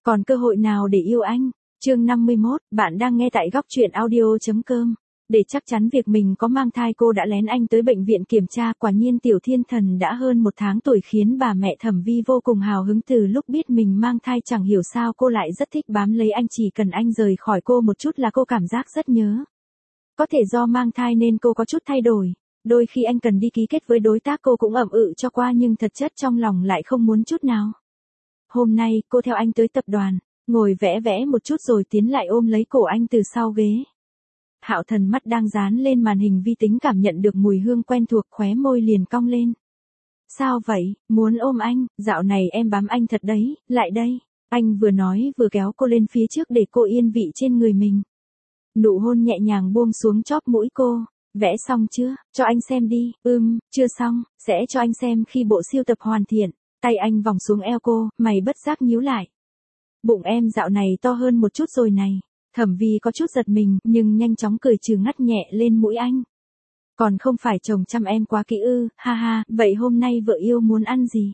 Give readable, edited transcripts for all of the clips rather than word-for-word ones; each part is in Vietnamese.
Còn cơ hội nào để yêu anh? Chương 51, bạn đang nghe tại góc truyện audio.com. Để chắc chắn việc mình có mang thai, cô đã lén anh tới bệnh viện kiểm tra. Quả nhiên Tiểu Thiên Thần đã hơn 1 tháng tuổi, khiến bà mẹ Thẩm Vi vô cùng hào hứng. Từ lúc biết mình mang thai, chẳng hiểu sao cô lại rất thích bám lấy anh, chỉ cần anh rời khỏi cô một chút là cô cảm giác rất nhớ. Có thể do mang thai nên cô có chút thay đổi. Đôi khi anh cần đi ký kết với đối tác, cô cũng ậm cho qua, nhưng thật chất trong lòng lại không muốn chút nào. Hôm nay, cô theo anh tới tập đoàn, ngồi vẽ vẽ một chút rồi tiến lại ôm lấy cổ anh từ sau ghế. Hạo Thần mắt đang dán lên màn hình vi tính, cảm nhận được mùi hương quen thuộc, khóe môi liền cong lên. Sao vậy, muốn ôm anh? Dạo này em bám anh thật đấy, lại đây. Anh vừa nói vừa kéo cô lên phía trước để cô yên vị trên người mình. Nụ hôn nhẹ nhàng buông xuống chóp mũi cô. Vẽ xong chưa? Cho anh xem đi. Chưa xong, sẽ cho anh xem khi bộ sưu tập hoàn thiện. Tay anh vòng xuống eo cô, mày bất giác nhíu lại. Bụng em dạo này to hơn một chút rồi này. Thẩm Vi có chút giật mình, nhưng nhanh chóng cười trừ ngắt nhẹ lên mũi anh. Còn không phải chồng chăm em quá kỹ ư? Ha ha, vậy hôm nay vợ yêu muốn ăn gì?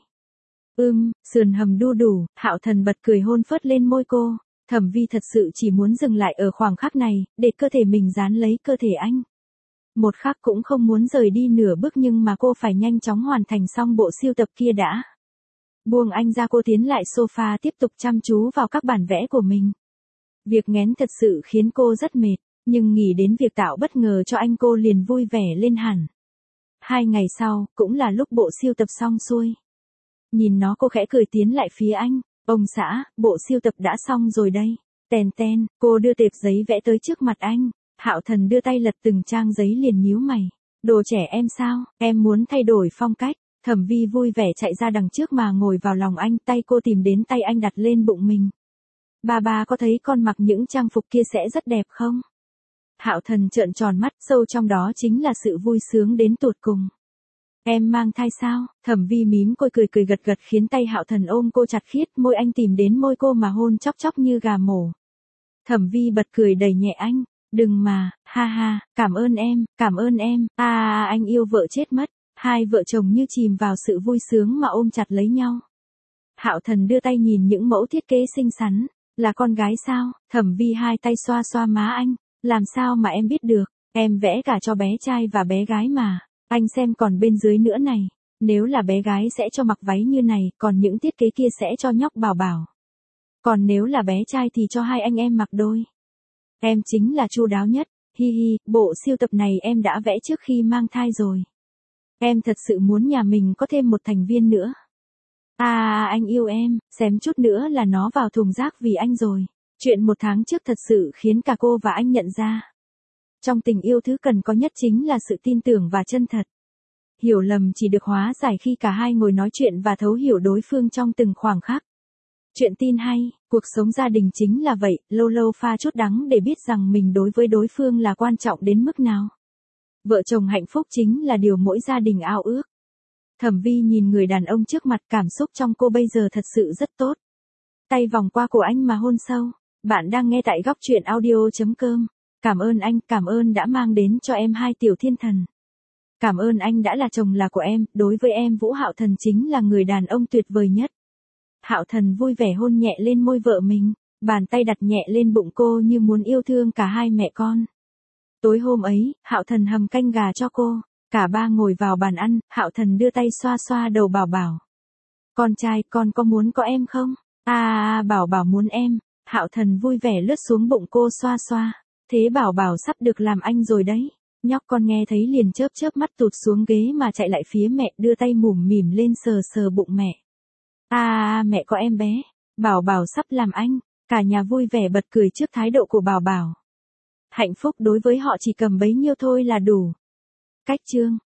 Sườn hầm đu đủ. Hạo Thần bật cười hôn phớt lên môi cô. Thẩm Vi thật sự chỉ muốn dừng lại ở khoảng khắc này, để cơ thể mình dán lấy cơ thể anh. Một khắc cũng không muốn rời đi nửa bước, nhưng mà cô phải nhanh chóng hoàn thành xong bộ sưu tập kia đã. Buông anh ra, cô tiến lại sofa tiếp tục chăm chú vào các bản vẽ của mình. Việc nghén thật sự khiến cô rất mệt, nhưng nghĩ đến việc tạo bất ngờ cho anh, cô liền vui vẻ lên hẳn. 2 ngày sau, cũng là lúc bộ sưu tập xong xuôi. Nhìn nó, cô khẽ cười tiến lại phía anh. Ông xã, bộ sưu tập đã xong rồi đây. Ten, cô đưa tệp giấy vẽ tới trước mặt anh. Hạo Thần đưa tay lật từng trang giấy liền nhíu mày. Đồ trẻ em sao, em muốn thay đổi phong cách. Thẩm Vi vui vẻ chạy ra đằng trước mà ngồi vào lòng anh, tay cô tìm đến tay anh đặt lên bụng mình. Ba có thấy con mặc những trang phục kia sẽ rất đẹp không? Hạo Thần trợn tròn mắt, sâu trong đó chính là sự vui sướng đến tột cùng. Em mang thai sao? Thẩm Vi mím môi cười gật khiến tay Hạo Thần ôm cô chặt khiết, môi anh tìm đến môi cô mà hôn chóc như gà mổ. Thẩm Vi bật cười đẩy nhẹ anh. Đừng mà, ha, cảm ơn em, anh yêu vợ chết mất. Hai vợ chồng như chìm vào sự vui sướng mà ôm chặt lấy nhau. Hạo Thần đưa tay nhìn những mẫu thiết kế xinh xắn. Là con gái sao? Thẩm Vi hai tay xoa xoa má anh. Làm sao mà em biết được? Em vẽ cả cho bé trai và bé gái mà. Anh xem còn bên dưới nữa này. Nếu là bé gái sẽ cho mặc váy như này, còn những thiết kế kia sẽ cho nhóc Bảo Bảo. Còn nếu là bé trai thì cho hai anh em mặc đôi. Em chính là chu đáo nhất. Hi, bộ sưu tập này em đã vẽ trước khi mang thai rồi. Em thật sự muốn nhà mình có thêm một thành viên nữa. Anh yêu em, xém chút nữa là nó vào thùng rác vì anh rồi. Chuyện 1 tháng trước thật sự khiến cả cô và anh nhận ra. Trong tình yêu, thứ cần có nhất chính là sự tin tưởng và chân thật. Hiểu lầm chỉ được hóa giải khi cả hai ngồi nói chuyện và thấu hiểu đối phương trong từng khoảng khắc. Chuyện tin hay, cuộc sống gia đình chính là vậy, lâu lâu pha chút đắng để biết rằng mình đối với đối phương là quan trọng đến mức nào. Vợ chồng hạnh phúc chính là điều mỗi gia đình ao ước. Thẩm Vi nhìn người đàn ông trước mặt, cảm xúc trong cô bây giờ thật sự rất tốt. Tay vòng qua cổ anh mà hôn sâu. Bạn đang nghe tại góc truyện audio.com. Cảm ơn anh, cảm ơn đã mang đến cho em 2 tiểu thiên thần. Cảm ơn anh đã là chồng là của em, đối với em Vũ Hạo Thần chính là người đàn ông tuyệt vời nhất. Hạo Thần vui vẻ hôn nhẹ lên môi vợ mình, bàn tay đặt nhẹ lên bụng cô như muốn yêu thương cả hai mẹ con. Tối hôm ấy, Hạo Thần hầm canh gà cho cô, cả ba ngồi vào bàn ăn, Hạo Thần đưa tay xoa xoa đầu Bảo Bảo. Con trai, con có muốn có em không? Bảo Bảo muốn em. Hạo Thần vui vẻ lướt xuống bụng cô xoa xoa. Thế Bảo Bảo sắp được làm anh rồi đấy. Nhóc con nghe thấy liền chớp mắt tụt xuống ghế mà chạy lại phía mẹ, đưa tay mủm mỉm lên sờ bụng mẹ. Mẹ có em bé. Bảo Bảo sắp làm anh. Cả nhà vui vẻ bật cười trước thái độ của Bảo Bảo. Hạnh phúc đối với họ chỉ cầm bấy nhiêu thôi là đủ. Cách chương